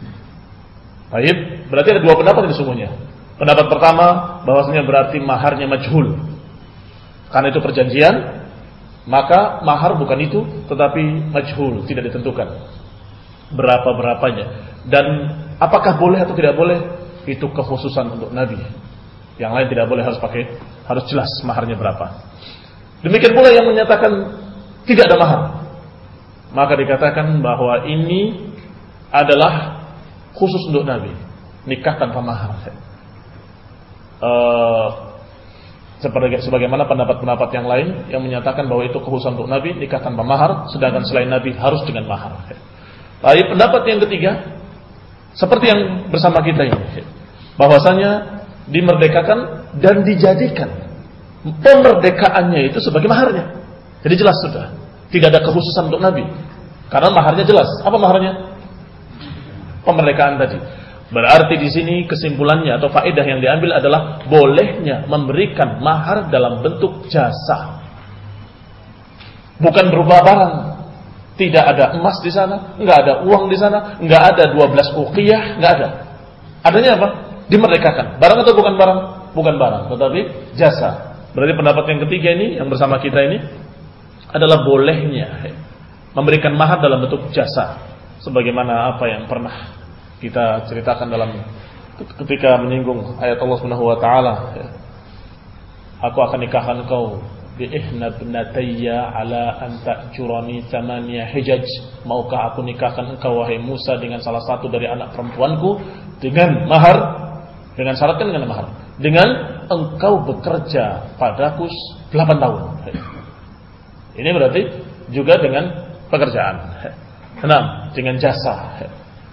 Baik, berarti ada dua pendapat di sesungguhnya. Pendapat pertama bahwasanya berarti maharnya majhul. Karena itu perjanjian, maka mahar bukan itu, tetapi majhul, tidak ditentukan berapa-berapanya. Dan apakah boleh atau tidak boleh, itu kekhususan untuk Nabi. Yang lain tidak boleh, harus pakai, harus jelas maharnya berapa. Demikian pula yang menyatakan tidak ada mahar, maka dikatakan bahwa ini adalah khusus untuk Nabi, nikah tanpa mahar. Uh, sebagai, sebagaimana pendapat-pendapat yang lain yang menyatakan bahwa itu khusus untuk Nabi, nikah tanpa mahar, sedangkan selain Nabi harus dengan mahar. Tapi pendapat yang ketiga, seperti yang bersama kita ini, bahwasanya dimerdekakan dan dijadikan pemerdekaannya itu sebagai maharnya. Jadi jelas sudah, tidak ada kekhususan untuk Nabi, karena maharnya jelas. Apa maharnya? Pemerdekaan tadi. Berarti di sini kesimpulannya atau faedah yang diambil adalah bolehnya memberikan mahar dalam bentuk jasa, bukan berupa barang. Tidak ada emas di sana, enggak ada uang di sana, enggak ada dua belas uqiyah, enggak ada. Adanya apa? Dimerdekakan. Barang atau bukan barang? Bukan barang, tetapi jasa. Berarti pendapat yang ketiga ini, yang bersama kita ini, adalah bolehnya memberikan mahar dalam bentuk jasa. Sebagaimana apa yang pernah kita ceritakan dalam ketika menyinggung ayat Allah Subhanahu wa taala, aku akan nikahkan kau bi ihna ibnatayya ala an ta'jurani thamaniya hijaj. Maukah aku nikahkan engkau wahai Musa dengan salah satu dari anak perempuanku dengan mahar, dengan syaratkan dengan mahar, dengan engkau bekerja padaku delapan tahun. Ini berarti juga dengan pekerjaan. Enam, dengan jasa.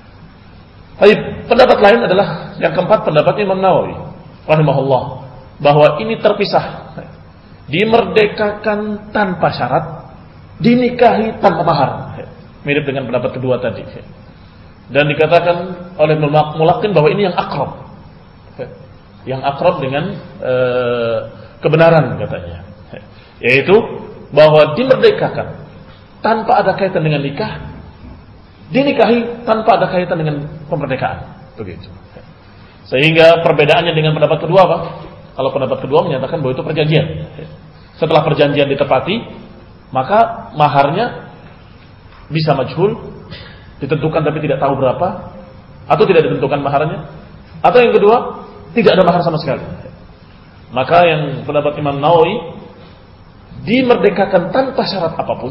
Baik, pendapat lain adalah yang keempat, pendapat Imam Nawawi rahimahullah, bahwa ini terpisah. Dimerdekakan tanpa syarat, dinikahi tanpa mahar. Mirip dengan pendapat kedua tadi. Dan dikatakan oleh Mulakin bahwa ini yang akrab. Yang akrab dengan e, kebenaran katanya. Yaitu bahwa dimerdekakan tanpa ada kaitan dengan nikah, dinikahi tanpa ada kaitan dengan kemerdekaan. Begitu. Sehingga perbedaannya dengan pendapat kedua apa? Kalau pendapat kedua menyatakan bahwa itu perjanjian. Setelah perjanjian ditepati, maka maharnya bisa majhul, ditentukan tapi tidak tahu berapa, atau tidak ditentukan maharnya. Atau yang kedua, tidak ada mahar sama sekali. Maka yang pendapat Imam Nawawi, dimerdekakan tanpa syarat apapun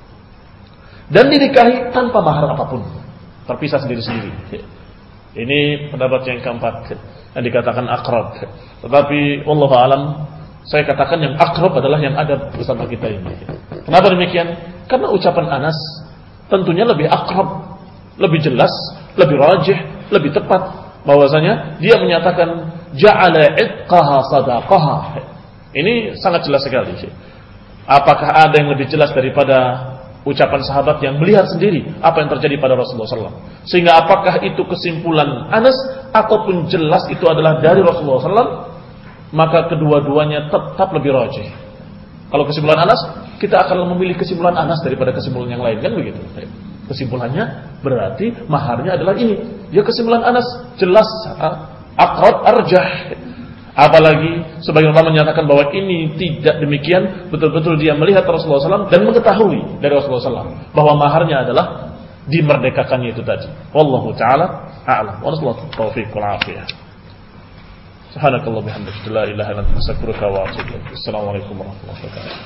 dan dinikahi tanpa mahar apapun, terpisah sendiri-sendiri. Ini pendapat yang keempat yang dikatakan akrab. Tetapi wallahu alam, saya katakan yang akrab adalah yang ada bersama kita ini. Kenapa demikian? Karena ucapan Anas tentunya lebih akrab, lebih jelas, lebih rajih, lebih tepat, bahwasanya dia menyatakan ja'ala itqaha sadaqaha. Ini sangat jelas sekali. Apakah ada yang lebih jelas daripada ucapan sahabat yang melihat sendiri apa yang terjadi pada Rasulullah shallallahu alaihi wasallam? Sehingga apakah itu kesimpulan Anas ataupun jelas itu adalah dari Rasulullah shallallahu alaihi wasallam, maka kedua-duanya tetap lebih rajih. Kalau kesimpulan Anas, kita akan memilih kesimpulan Anas daripada kesimpulan yang lain, kan begitu? Kesimpulannya berarti maharnya adalah ini. Ya, kesimpulan Anas jelas, aqrab, arjah. Apalagi sebagian ulama menyatakan bahwa ini tidak demikian, betul-betul dia melihat Rasulullah shallallahu alaihi wasallam dan mengetahui dari Rasulullah shallallahu alaihi wasallam bahwa maharnya adalah dimerdekakannya itu tadi. Wallahu taala a'lam. Wa sallallahu taufiq wal afiyah. Subhanakallah bihamdika la ilaha illa anta astaghfiruka wa atubu ilaik. Assalamualaikum warahmatullahi wabarakatuh.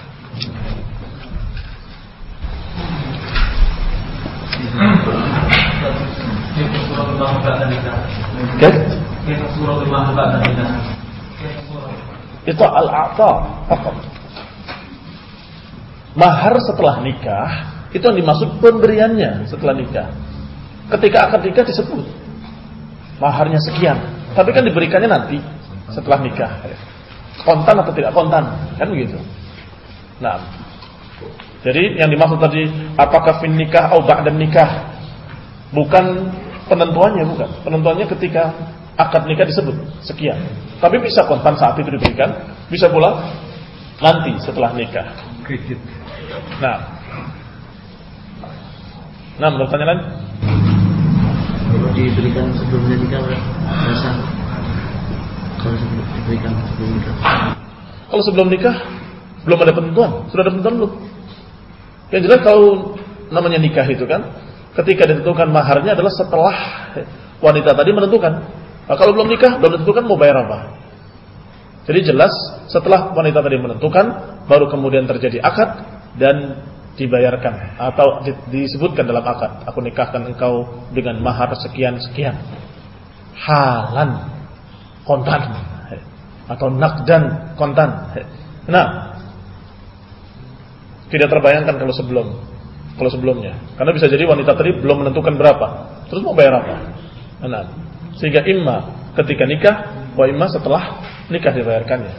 Itu al-a'ta. Mahar setelah nikah itu yang dimaksud pemberiannya setelah nikah. Ketika akad nikah disebut maharnya sekian, tapi kan diberikannya nanti setelah nikah. Kontan atau tidak kontan, kan begitu. Nah, jadi yang dimaksud tadi apakah fin nikah atau ba'da nikah, bukan penentuannya, bukan. Penentuannya ketika akad nikah disebut sekian. Tapi bisa kontan saat itu diberikan, bisa pula nanti setelah nikah. Nah, nah menurut tanya lain, kalau diberikan sebelum nikah, rasa kalau sebelum diberikan sebelum nikah. Kalau sebelum nikah belum ada penentuan, sudah ada penentuan belum? Yang jelas kalau namanya nikah itu kan, ketika ditentukan maharnya adalah setelah wanita tadi menentukan. Nah, kalau belum nikah, belum tentukan mau bayar apa. Jadi jelas setelah wanita tadi menentukan, baru kemudian terjadi akad dan dibayarkan atau disebutkan dalam akad, aku nikahkan engkau dengan mahar sekian sekian, halan kontan atau nakdan kontan. Nah, tidak terbayangkan kalau sebelum kalau sebelumnya, karena bisa jadi wanita tadi belum menentukan berapa, terus mau bayar apa. Nah, sehingga imma ketika nikah, wa imma setelah nikah dibayarkannya.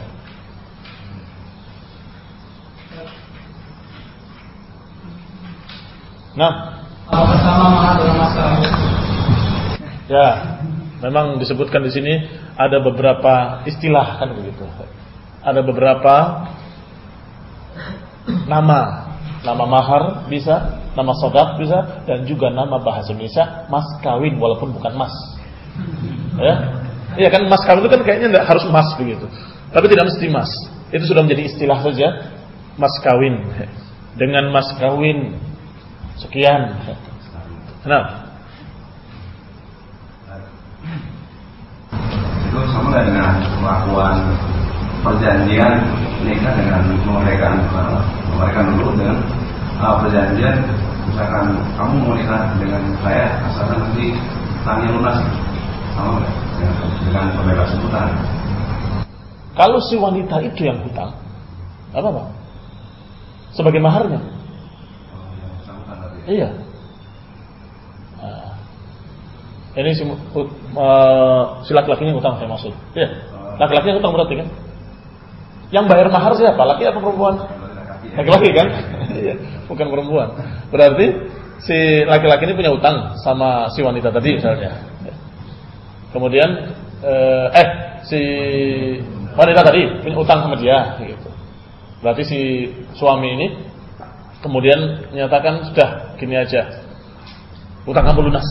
Nah, pertama mahar dalam masalah. Ya, memang disebutkan di sini ada beberapa istilah kan begitu. Ada beberapa nama, nama mahar bisa, nama sodak bisa, dan juga nama bahasa Indonesia mas kawin walaupun bukan mas. Ya, iya kan mas kawin itu kan kayaknya nggak harus emas begitu, tapi tidak mesti emas. Itu sudah menjadi istilah saja, mas kawin. Dengan mas kawin sekian. Nah, itu sama nggak dengan melakukan perjanjian nikah dengan mereka mereka dulu dengan uh, perjanjian misalkan kamu mau nikah dengan saya asalkan nanti tangnya lunas, sama nggak dengan, dengan pembebasan hutang? Kalau si wanita itu yang hutang, apa apa? Sebagai maharnya. Oh, iya. Nah, ini si, uh, si laki-lakinya hutang saya maksud. Iya. Laki-lakinya hutang berarti kan? Yang bayar mahar siapa? Laki atau perempuan? Laki-laki kan? Iya, bukan perempuan. Berarti si laki-laki ini punya hutang sama si wanita tadi misalnya. Kemudian eh, eh si wanita tadi punya hutang sama dia gitu. Berarti si suami ini kemudian menyatakan sudah gini aja, hutang kamu lunas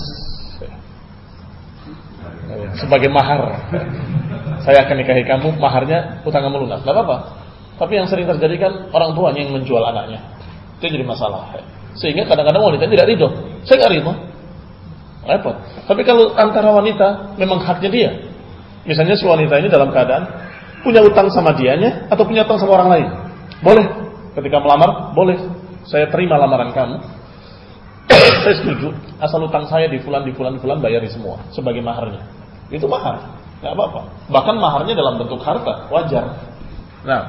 sebagai mahar. Saya akan nikahi kamu, maharnya hutang kamu lunas. Tidak apa-apa. Tapi yang sering terjadi kan orang tuanya yang menjual anaknya. Itu jadi masalah. Sehingga kadang-kadang wanita tidak ridho. Saya nggak ridho. Repot. Tapi kalau antara wanita memang haknya dia. Misalnya si wanita ini dalam keadaan punya utang sama dianya atau punya utang sama orang lain. Boleh. Ketika melamar, boleh. Saya terima lamaran kamu. Saya setuju. Asal utang saya di fulan, di fulan, di fulan bayari semua sebagai maharnya. Itu mahar. Nggak apa-apa. Bahkan maharnya dalam bentuk harta, wajar. Nah,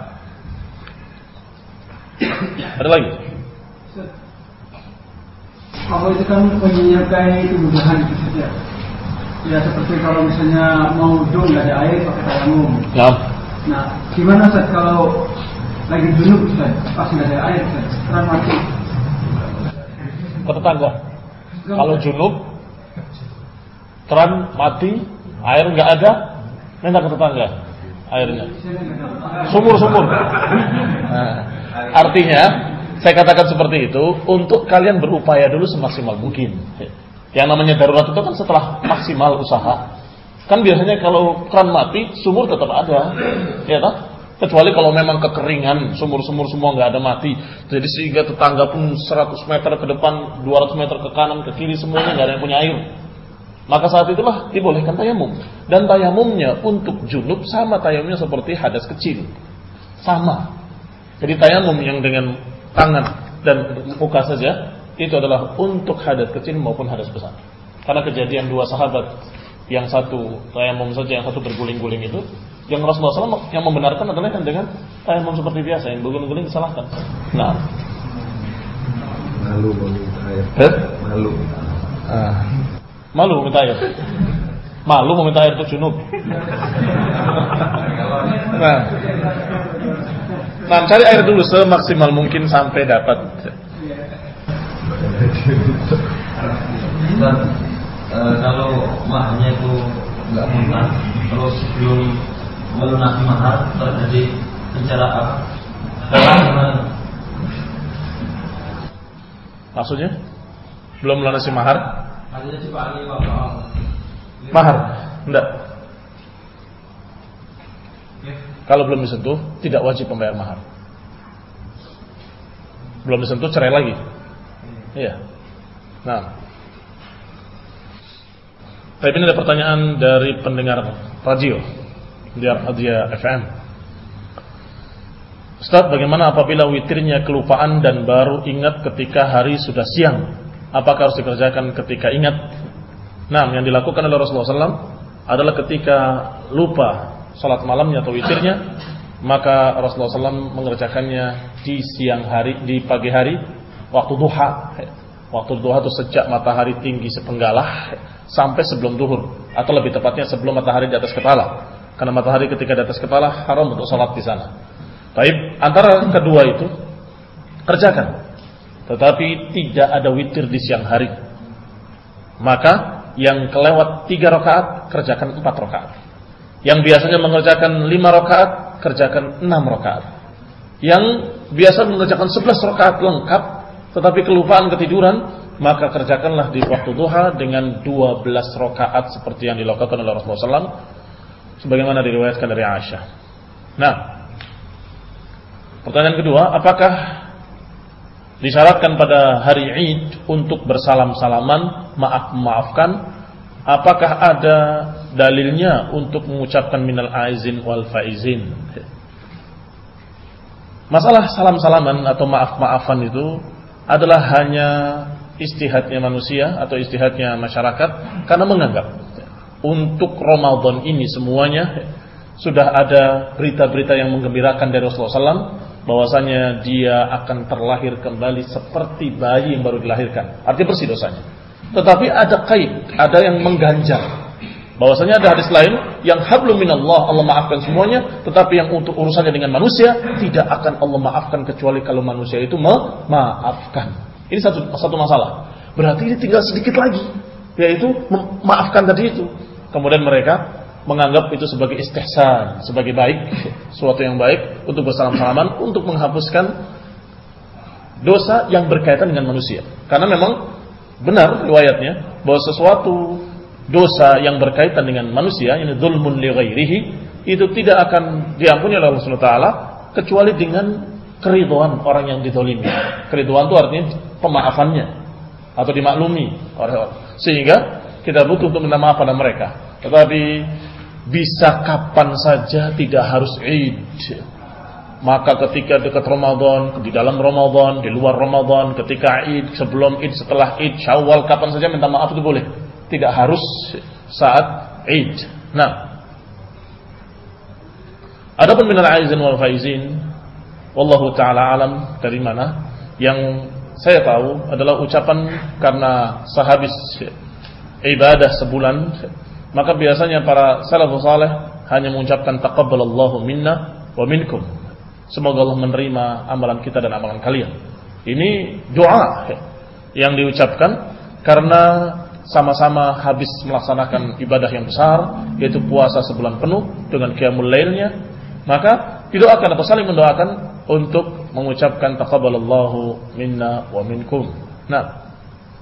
ada lagi. Kalau itu kan menyertai kebutuhan itu saja. Ya seperti kalau misalnya mau wudhu nggak ada air pakai tayamum. Nah, nah gimana Ustaz kalau lagi junub Ustaz, pas nggak ada air Ustaz, terang mati. Ke tetangga. Kalau junub, terang mati. Air nggak ada, minta ke tetangga airnya. Sumur-sumur. Nah, artinya, saya katakan seperti itu untuk kalian berupaya dulu semaksimal mungkin. Yang namanya darurat itu kan setelah maksimal usaha. Kan biasanya kalau keran mati, sumur tetap ada, ya tak? Kecuali kalau memang kekeringan, sumur-sumur semua nggak ada mati. Jadi sehingga tetangga pun seratus meter ke depan, dua ratus meter ke kanan, ke kiri semuanya nggak ada yang punya air. Maka saat itulah dibolehkan tayamum. Dan tayamumnya untuk junub sama tayamumnya seperti hadas kecil. Sama. Jadi tayamum yang dengan tangan dan muka saja, itu adalah untuk hadas kecil maupun hadas besar. Karena kejadian dua sahabat, yang satu tayamum saja, yang satu berguling-guling itu, yang Rasulullah shallallahu alaihi wasallam yang membenarkan adalah yang dengan tayamum seperti biasa, yang berguling-guling disalahkan. Nah, malu meminta air. Malu. Ah. Malu meminta air. Malu meminta air untuk junub. Nah, nah cari air dulu semaksimal mungkin sampai dapat. Dan e, kalau maharnya itu nggak mudah, terus belum melunasi mahar terjadi pencerahan. Maksudnya belum melunasi mahar? Mahar? Enggak. Kalau belum disentuh, tidak wajib membayar mahar. Belum disentuh, cerai lagi. Iya. Nah, tapi ini ada pertanyaan dari pendengar radio di Arhadia F M. Ustaz, bagaimana apabila witirnya kelupaan dan baru ingat ketika hari sudah siang? Apakah harus dikerjakan ketika ingat? Nah, yang dilakukan oleh Rasulullah shallallahu alaihi wasallam adalah ketika lupa salat malamnya atau witirnya, maka Rasulullah shallallahu alaihi wasallam mengerjakannya di siang hari, di pagi hari, waktu duha. Waktu duha itu sejak matahari tinggi sepenggalah sampai sebelum duhur, atau lebih tepatnya sebelum matahari di atas kepala. Karena matahari ketika di atas kepala haram untuk salat di sana. Baik, antara kedua itu kerjakan. Tetapi tidak ada witir di siang hari. Maka yang kelewat tiga rakaat kerjakan empat rakaat. Yang biasanya mengerjakan lima rakaat kerjakan enam rakaat. Yang biasa mengerjakan sebelas rakaat lengkap, tetapi kelupaan ketiduran, maka kerjakanlah di waktu duha dengan dua belas rakaat seperti yang dilakukan oleh Rasulullah shallallahu alaihi wasallam sebagaimana diriwayatkan dari Aisyah. Nah, pertanyaan kedua, apakah disyaratkan pada hari Id untuk bersalam-salaman, maaf-maafkan? Apakah ada dalilnya untuk mengucapkan minal aizin wal faizin? Masalah salam-salaman atau maaf-maafan itu adalah hanya istihadnya manusia atau istihadnya masyarakat, karena menganggap untuk Ramadan ini semuanya sudah ada berita-berita yang menggembirakan dari Rasulullah shallallahu alaihi wasallam bahwasanya dia akan terlahir kembali seperti bayi yang baru dilahirkan, artinya bersih dosanya. Tetapi ada kait, ada yang mengganjal bahwasanya ada hadis lain yang hablum minallah, Allah maafkan semuanya, tetapi yang untuk urusannya dengan manusia tidak akan Allah maafkan kecuali kalau manusia itu memaafkan. Ini satu satu masalah. Berarti ini tinggal sedikit lagi, yaitu memaafkan tadi itu. Kemudian mereka menganggap itu sebagai istihsan, sebagai baik, suatu yang baik untuk bersalam-salaman, untuk menghapuskan dosa yang berkaitan dengan manusia. Karena memang benar riwayatnya bahwa sesuatu dosa yang berkaitan dengan manusia, ini dzulmun li ghairihi, itu tidak akan diampuni oleh Allah Subhanahu wa taala kecuali dengan keridhaan orang yang dizalimi. Keridhaan itu artinya pemaafannya atau dimaklumi oleh orang. Sehingga kita butuh untuk minta maaf pada mereka. Tetapi bisa kapan saja, tidak harus Id. Maka ketika dekat Ramadan, di dalam Ramadan, di luar Ramadan, ketika Id, sebelum Id, setelah Id, Syawal, kapan saja minta maaf itu boleh. Tidak harus saat Id. Nah, adapun minal aizin wal faizin, wallahu taala alam, dari mana? Yang saya tahu adalah ucapan karena sehabis ibadah sebulan, maka biasanya para salafus saleh hanya mengucapkan taqabbalallahu minna wa minkum. Semoga Allah menerima amalan kita dan amalan kalian. Ini doa yang diucapkan karena sama-sama habis melaksanakan ibadah yang besar, yaitu puasa sebulan penuh dengan qiyamul lailnya. Maka didoakan atau saling mendoakan untuk mengucapkan taqabbalallahu minna wa minkum. Nah,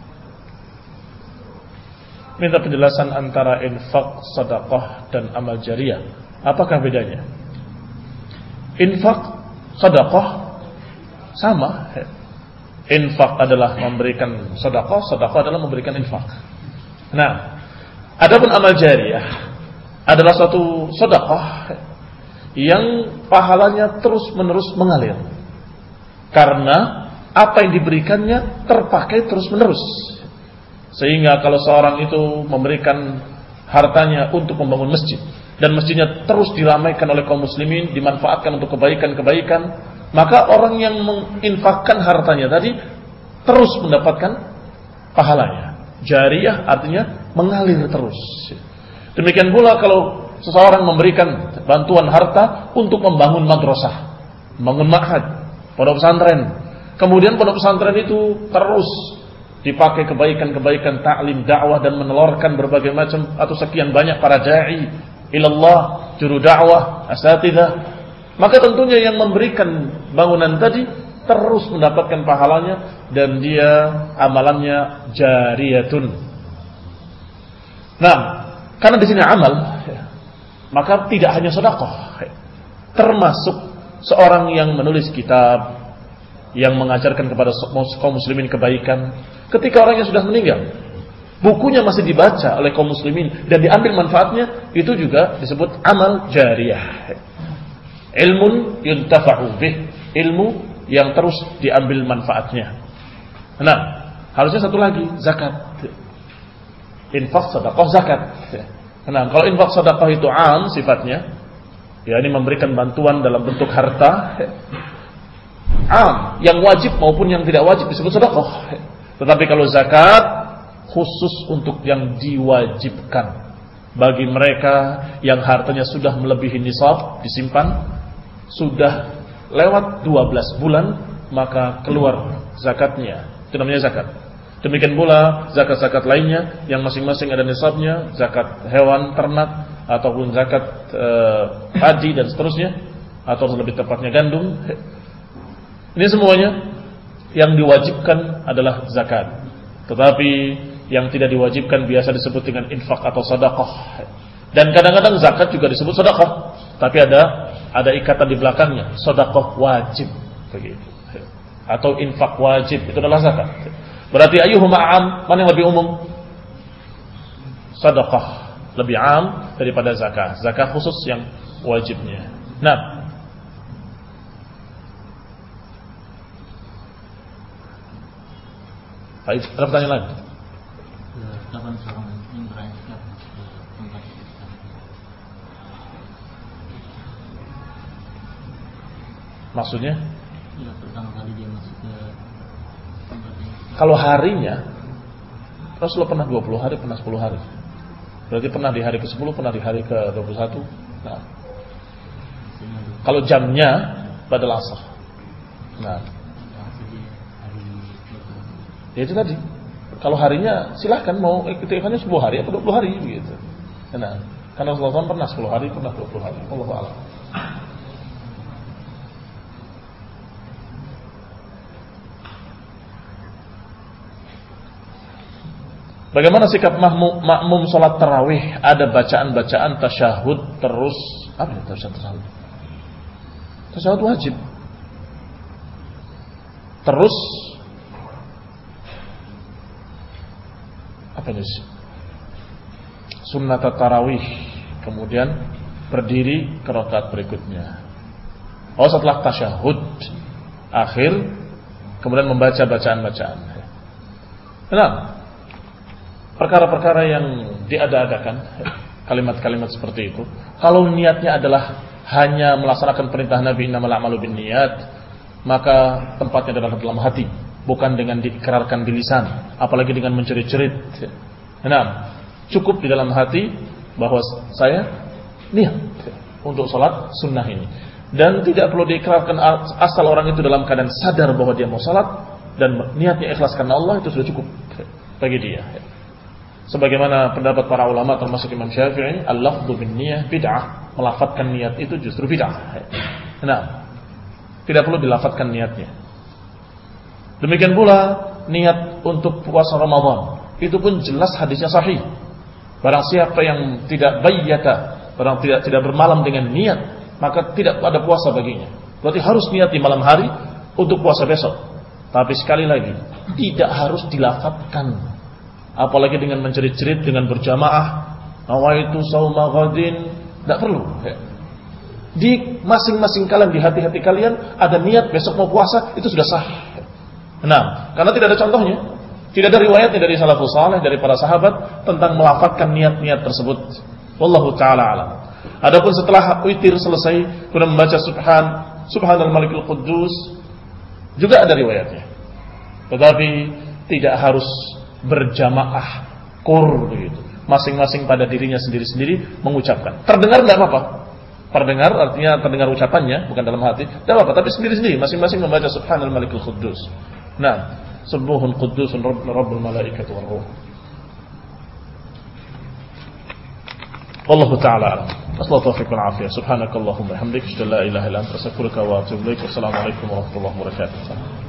minta penjelasan antara infak, sedekah dan amal jariyah. Apakah bedanya? Infak, sedekah sama. Infak adalah memberikan sedekah, sedekah adalah memberikan infak. Nah, adapun amal jariyah adalah suatu sedekah yang pahalanya terus-menerus mengalir. Karena apa yang diberikannya terpakai terus-menerus. Sehingga kalau seorang itu memberikan hartanya untuk membangun masjid, dan masjidnya terus diramaikan oleh kaum muslimin, dimanfaatkan untuk kebaikan-kebaikan, maka orang yang menginfakkan hartanya tadi terus mendapatkan pahalanya. Jariyah artinya mengalir terus. Demikian pula kalau seseorang memberikan bantuan harta untuk membangun madrasah, membangun ma'had, pondok pesantren, kemudian pondok pesantren itu terus dipakai kebaikan-kebaikan, taklim, dakwah, dan menelurkan berbagai macam atau sekian banyak para da'i ilallah, juru dakwah, asatidzah, maka tentunya yang memberikan bangunan tadi terus mendapatkan pahalanya dan dia amalannya jariyatun. Nah, karena di sini amal, maka tidak hanya sedekah, termasuk seorang yang menulis kitab yang mengajarkan kepada kaum muslimin kebaikan. Ketika orangnya sudah meninggal, bukunya masih dibaca oleh kaum muslimin dan diambil manfaatnya, itu juga disebut amal jariyah. Ilmun yuntafa'u bih, ilmu yang terus diambil manfaatnya. Nah, harusnya satu lagi, zakat. Infak, sedekah, zakat. Nah, kalau infak sedekah itu am sifatnya, ya ini memberikan bantuan dalam bentuk harta, am, yang wajib maupun yang tidak wajib disebut sedekah. Tetapi kalau zakat khusus untuk yang diwajibkan bagi mereka yang hartanya sudah melebihi nisab, disimpan sudah lewat dua belas bulan, maka keluar zakatnya. Itu namanya zakat. Demikian pula zakat-zakat lainnya yang masing-masing ada nisabnya, zakat hewan ternak ataupun zakat e, padi dan seterusnya, atau lebih tepatnya gandum. Ini semuanya yang diwajibkan adalah zakat. Tetapi yang tidak diwajibkan biasa disebut dengan infak atau sedekah. Dan kadang-kadang zakat juga disebut sedekah, tapi ada ada ikatan di belakangnya, sedekah wajib begitu. Atau infak wajib, itu adalah zakat. Berarti ayyuhuma am, mana yang lebih umum? Sedekah lebih am daripada zakat. Zakat khusus yang wajibnya. Nah, baik, ada pertanyaan lagi? Kapan seorang yang berangkat ke tempat itu? Maksudnya? Ya, pertama kali dia masuk ke tempat itu. Kalau harinya, Rasulullah pernah dua puluh hari, pernah sepuluh hari. Berarti pernah di hari ke sepuluh, pernah di hari ke dua puluh satu. Nah, kalau jamnya badal asar. Nah, ya itu tadi. Kalau harinya silahkan mau ikutikannya sepuluh hari atau dua puluh hari begitu. Nah, karena Rasulullah pernah sepuluh hari, pernah dua puluh hari. Allahu a'lam. Bagaimana sikap makmum, makmum salat tarawih? Ada bacaan-bacaan tasyahud terus. Apa itu tasyahud tasyahud? Tasyahud wajib. Terus apa ini? Sunnat tarawih, kemudian berdiri ke rakaat berikutnya. Oh, setelah tasyahud akhir kemudian membaca bacaan-bacaan. Nah, perkara-perkara yang diada-adakan, kalimat-kalimat seperti itu, kalau niatnya adalah hanya melaksanakan perintah Nabi innamal a'malu binniyat, maka tempatnya adalah dalam hati, bukan dengan diikrarkan di lisan, apalagi dengan mencerit-cerit. Nah, cukup di dalam hati bahwa saya niat untuk salat sunnah ini, dan tidak perlu diikrarkan asal orang itu dalam keadaan sadar bahwa dia mau salat dan niatnya ikhlas karena Allah, itu sudah cukup bagi dia. Sebagaimana pendapat para ulama termasuk Imam Syafi'i, al-lafdhu bin niyah bid'ah, melafadzkan niat itu justru bid'ah. Nah, tidak perlu dilafatkan niatnya. Demikian pula niat untuk puasa Ramadan, itu pun jelas hadisnya sahih. Barang siapa yang tidak bayyata, barang tidak tidak bermalam dengan niat, maka tidak ada puasa baginya. Berarti harus niat di malam hari untuk puasa besok. Tapi sekali lagi, tidak harus dilafatkan. Apalagi dengan mencerit-cerit, dengan berjamaah, nawaitu shauma ghadin, tidak perlu. Di masing-masing kalian, di hati-hati kalian ada niat besok mau puasa, itu sudah sah. Nah, karena tidak ada contohnya, tidak ada riwayatnya dari salafus saleh, dari para sahabat tentang melafatkan niat-niat tersebut. Wallahu taala alam. Adapun setelah witir selesai, kemudian membaca subhan, subhanal malikul quddus, juga ada riwayatnya. Tetapi tidak harus berjamaah kur begitu. Masing-masing pada dirinya sendiri-sendiri mengucapkan. Terdengar tidak apa-apa. Terdengar artinya terdengar ucapannya, bukan dalam hati. Tidak apa-apa, tapi sendiri-sendiri masing-masing membaca subhanal malikul quddus. Nah, subuhun quddusun rabbul malaikati war ruh. Wallahu ta'ala a'lam. Wassalatu wal afiyah. Subhanakallahumma hamdika asyhadu an la ilaha illa anta astaghfiruka wa atubu ilaik. Wassalamu alaikum warahmatullahi wabarakatuh.